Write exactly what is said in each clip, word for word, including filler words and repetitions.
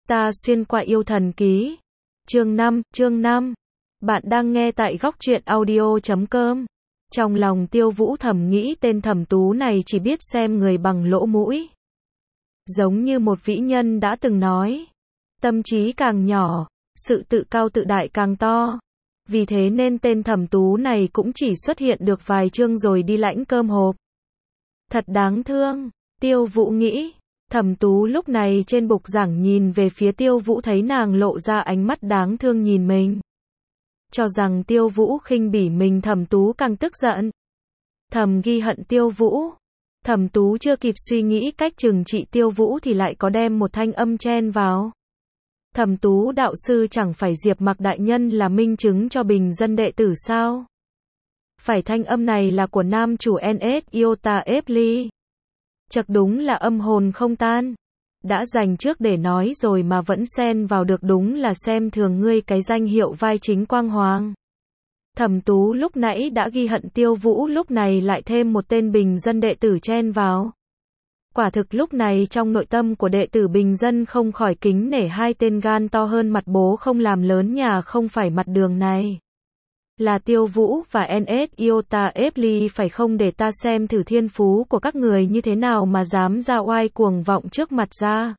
Ta xuyên qua yêu thần ký. Chương năm, chương năm. Bạn đang nghe tại góc truyện audio chấm com. Trong lòng Tiêu Vũ thầm nghĩ tên Thẩm Tú này chỉ biết xem người bằng lỗ mũi. Giống như một vĩ nhân đã từng nói, tâm trí càng nhỏ, sự tự cao tự đại càng to. Vì thế nên tên Thẩm Tú này cũng chỉ xuất hiện được vài chương rồi đi lãnh cơm hộp. Thật đáng thương, Tiêu Vũ nghĩ. Thẩm Tú lúc này trên bục giảng nhìn về phía Tiêu Vũ, thấy nàng lộ ra ánh mắt đáng thương nhìn mình. Cho rằng Tiêu Vũ khinh bỉ mình, Thẩm Tú càng tức giận. Thầm ghi hận Tiêu Vũ. Thẩm Tú chưa kịp suy nghĩ cách trừng trị Tiêu Vũ thì lại có đem một thanh âm chen vào. Thẩm Tú đạo sư, chẳng phải Diệp Mặc đại nhân là minh chứng cho bình dân đệ tử sao? Phải, thanh âm này là của nam chủ en ét Iota Epli. Chật, đúng là âm hồn không tan. Đã dành trước để nói rồi mà vẫn xen vào được, đúng là xem thường ngươi cái danh hiệu vai chính quang hoàng. Thẩm Tú lúc nãy đã ghi hận Tiêu Vũ, lúc này lại thêm một tên bình dân đệ tử chen vào. Quả thực lúc này trong nội tâm của đệ tử bình dân không khỏi kính nể hai tên gan to hơn mặt bố không làm lớn nhà không phải mặt đường này. Là Tiêu Vũ và en ét Iota Epli, phải không, để ta xem thử thiên phú của các người như thế nào mà dám ra oai cuồng vọng trước mặt ra.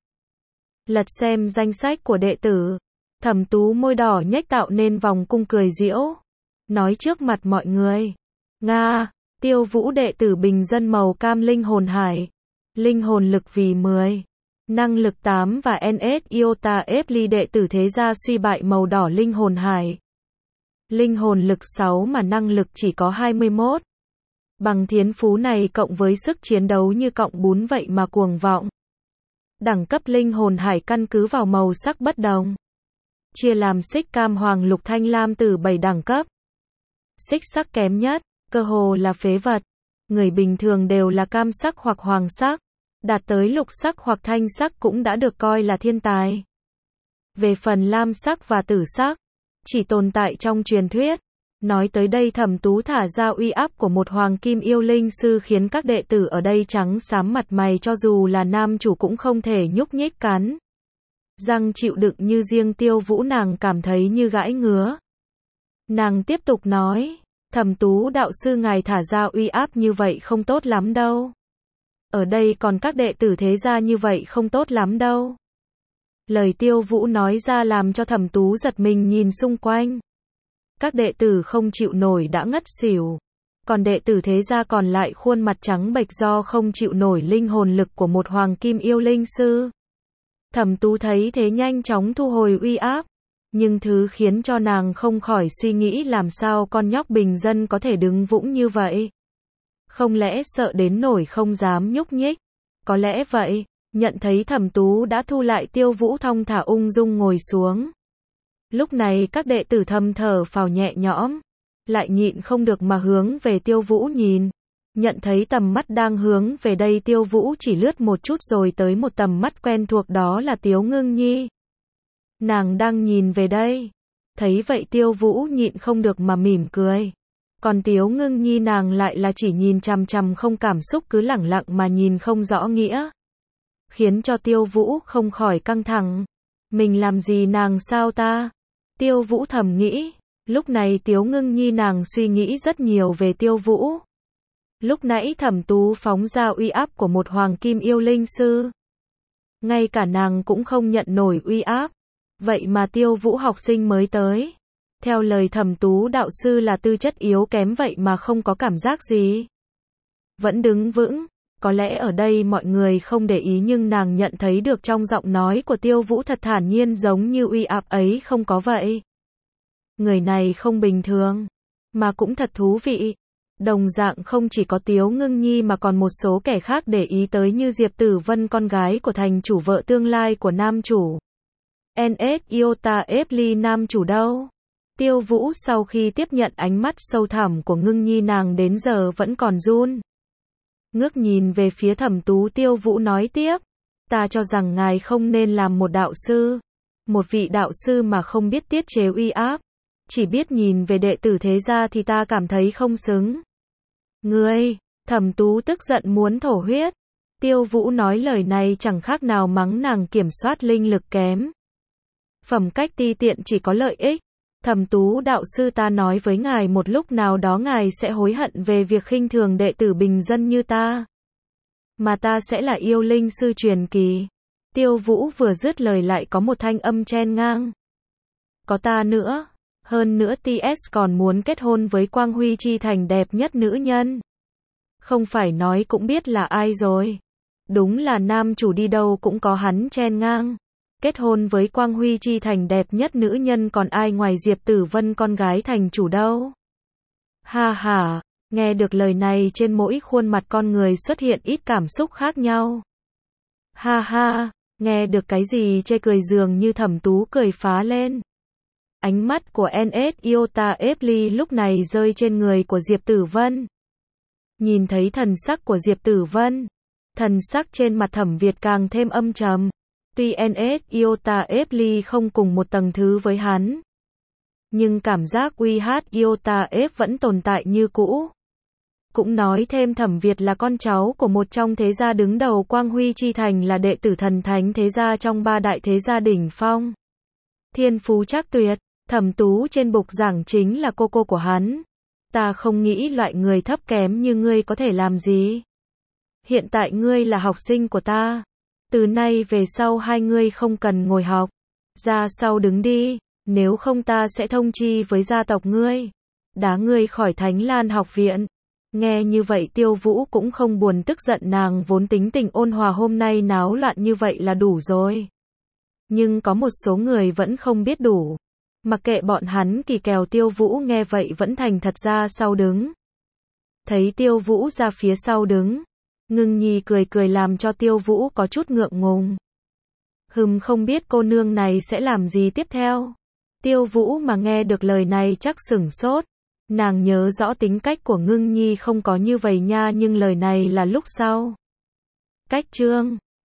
Lật xem danh sách của đệ tử. Thẩm Tú môi đỏ nhếch tạo nên vòng cung cười giễu. Nói trước mặt mọi người. Nga, Tiêu Vũ đệ tử bình dân màu cam linh hồn hải. Linh hồn lực vì mười. Năng lực tám và en ét Iota Epli đệ tử thế gia suy bại màu đỏ linh hồn hải. Linh hồn lực sáu mà năng lực chỉ có hai mươi mốt. Bằng thiên phú này cộng với sức chiến đấu như cọng bún vậy mà cuồng vọng. Đẳng cấp linh hồn hải căn cứ vào màu sắc bất đồng. Chia làm xích, cam, hoàng, lục, thanh, lam từ bảy đẳng cấp. Xích sắc kém nhất, cơ hồ là phế vật. Người bình thường đều là cam sắc hoặc hoàng sắc. Đạt tới lục sắc hoặc thanh sắc cũng đã được coi là thiên tài. Về phần lam sắc và tử sắc, chỉ tồn tại trong truyền thuyết. Nói tới đây Thẩm Tú thả ra uy áp của một hoàng kim yêu linh sư khiến các đệ tử ở đây trắng xám mặt mày, cho dù là nam chủ cũng không thể nhúc nhích cắn răng chịu đựng, như riêng Tiêu Vũ nàng cảm thấy như gãi ngứa. Nàng tiếp tục nói, Thẩm Tú đạo sư, ngài thả ra uy áp như vậy không tốt lắm đâu. Ở đây còn các đệ tử thế gia như vậy không tốt lắm đâu. Lời Tiêu Vũ nói ra làm cho Thẩm Tú giật mình nhìn xung quanh. Các đệ tử không chịu nổi đã ngất xỉu. Còn đệ tử thế gia còn lại khuôn mặt trắng bệch do không chịu nổi linh hồn lực của một hoàng kim yêu linh sư. Thẩm Tú thấy thế nhanh chóng thu hồi uy áp. Nhưng thứ khiến cho nàng không khỏi suy nghĩ, làm sao con nhóc bình dân có thể đứng vững như vậy? Không lẽ sợ đến nổi không dám nhúc nhích? Có lẽ vậy. Nhận thấy Thẩm Tú đã thu lại, Tiêu Vũ thong thả ung dung ngồi xuống. Lúc này các đệ tử thầm thở phào nhẹ nhõm, lại nhịn không được mà hướng về Tiêu Vũ nhìn. Nhận thấy tầm mắt đang hướng về đây, Tiêu Vũ chỉ lướt một chút rồi tới một tầm mắt quen thuộc, đó là Tiếu Ngưng Nhi. Nàng đang nhìn về đây. Thấy vậy Tiêu Vũ nhịn không được mà mỉm cười. Còn Tiếu Ngưng Nhi nàng lại là chỉ nhìn chằm chằm không cảm xúc, cứ lẳng lặng mà nhìn không rõ nghĩa. Khiến cho Tiêu Vũ không khỏi căng thẳng. Mình làm gì nàng sao ta? Tiêu Vũ thầm nghĩ. Lúc này Tiếu Ngưng Nhi nàng suy nghĩ rất nhiều về Tiêu Vũ. Lúc nãy Thẩm Tú phóng ra uy áp của một hoàng kim yêu linh sư. Ngay cả nàng cũng không nhận nổi uy áp. Vậy mà Tiêu Vũ học sinh mới tới. Theo lời Thẩm Tú đạo sư là tư chất yếu kém, vậy mà không có cảm giác gì. Vẫn đứng vững. Có lẽ ở đây mọi người không để ý, nhưng nàng nhận thấy được trong giọng nói của Tiêu Vũ thật thản nhiên, giống như uy áp ấy không có vậy. Người này không bình thường, mà cũng thật thú vị. Đồng dạng không chỉ có Tiếu Ngưng Nhi mà còn một số kẻ khác để ý tới, như Diệp Tử Vân, con gái của thành chủ, vợ tương lai của nam chủ. en ét Iota Epli nam chủ đâu? Tiêu Vũ sau khi tiếp nhận ánh mắt sâu thẳm của Ngưng Nhi, nàng đến giờ vẫn còn run. Ngước nhìn về phía Thẩm Tú, Tiêu Vũ nói tiếp. Ta cho rằng ngài không nên làm một đạo sư. Một vị đạo sư mà không biết tiết chế uy áp. Chỉ biết nhìn về đệ tử thế gia thì ta cảm thấy không xứng. Ngươi, Thẩm Tú tức giận muốn thổ huyết. Tiêu Vũ nói lời này chẳng khác nào mắng nàng kiểm soát linh lực kém. Phẩm cách ti tiện chỉ có lợi ích. Thẩm Tú đạo sư, ta nói với ngài một lúc nào đó ngài sẽ hối hận về việc khinh thường đệ tử bình dân như ta. Mà ta sẽ là yêu linh sư truyền kỳ. Tiêu Vũ vừa dứt lời lại có một thanh âm chen ngang. Có ta nữa. Hơn nữa tê ét còn muốn kết hôn với Quang Huy Chi Thành đẹp nhất nữ nhân. Không phải nói cũng biết là ai rồi. Đúng là nam chủ đi đâu cũng có hắn chen ngang. Kết hôn với Quang Huy Chi Thành đẹp nhất nữ nhân còn ai ngoài Diệp Tử Vân con gái thành chủ đâu. Ha ha, nghe được lời này trên mỗi khuôn mặt con người xuất hiện ít cảm xúc khác nhau. Ha ha, nghe được cái gì chê cười dường như Thẩm Tú cười phá lên. Ánh mắt của en ét Iota Epli lúc này rơi trên người của Diệp Tử Vân. Nhìn thấy thần sắc của Diệp Tử Vân, thần sắc trên mặt Thẩm Việt càng thêm âm trầm. Tuy en ét Iota Epli không cùng một tầng thứ với hắn, nhưng cảm giác uy hát Iota Ep vẫn tồn tại như cũ. Cũng nói thêm Thẩm Việt là con cháu của một trong thế gia đứng đầu Quang Huy Chi Thành, là đệ tử thần thánh thế gia trong ba đại thế gia đỉnh phong. Thiên phú chắc tuyệt, Thẩm Tú trên bục giảng chính là cô cô của hắn. Ta không nghĩ loại người thấp kém như ngươi có thể làm gì. Hiện tại ngươi là học sinh của ta. Từ nay về sau hai ngươi không cần ngồi học. Ra sau đứng đi, nếu không ta sẽ thông chi với gia tộc ngươi. Đá ngươi khỏi Thánh Lan học viện. Nghe như vậy Tiêu Vũ cũng không buồn tức giận, nàng vốn tính tình ôn hòa hôm nay náo loạn như vậy là đủ rồi. Nhưng có một số người vẫn không biết đủ. Mặc kệ bọn hắn kỳ kèo, Tiêu Vũ nghe vậy vẫn thành thật ra sau đứng. Thấy Tiêu Vũ ra phía sau đứng, Ngưng Nhi cười cười làm cho Tiêu Vũ có chút ngượng ngùng. Hừm, không biết cô nương này sẽ làm gì tiếp theo. Tiêu Vũ mà nghe được lời này chắc sửng sốt. Nàng nhớ rõ tính cách của Ngưng Nhi không có như vậy nha, nhưng lời này là lúc sau. Cách chương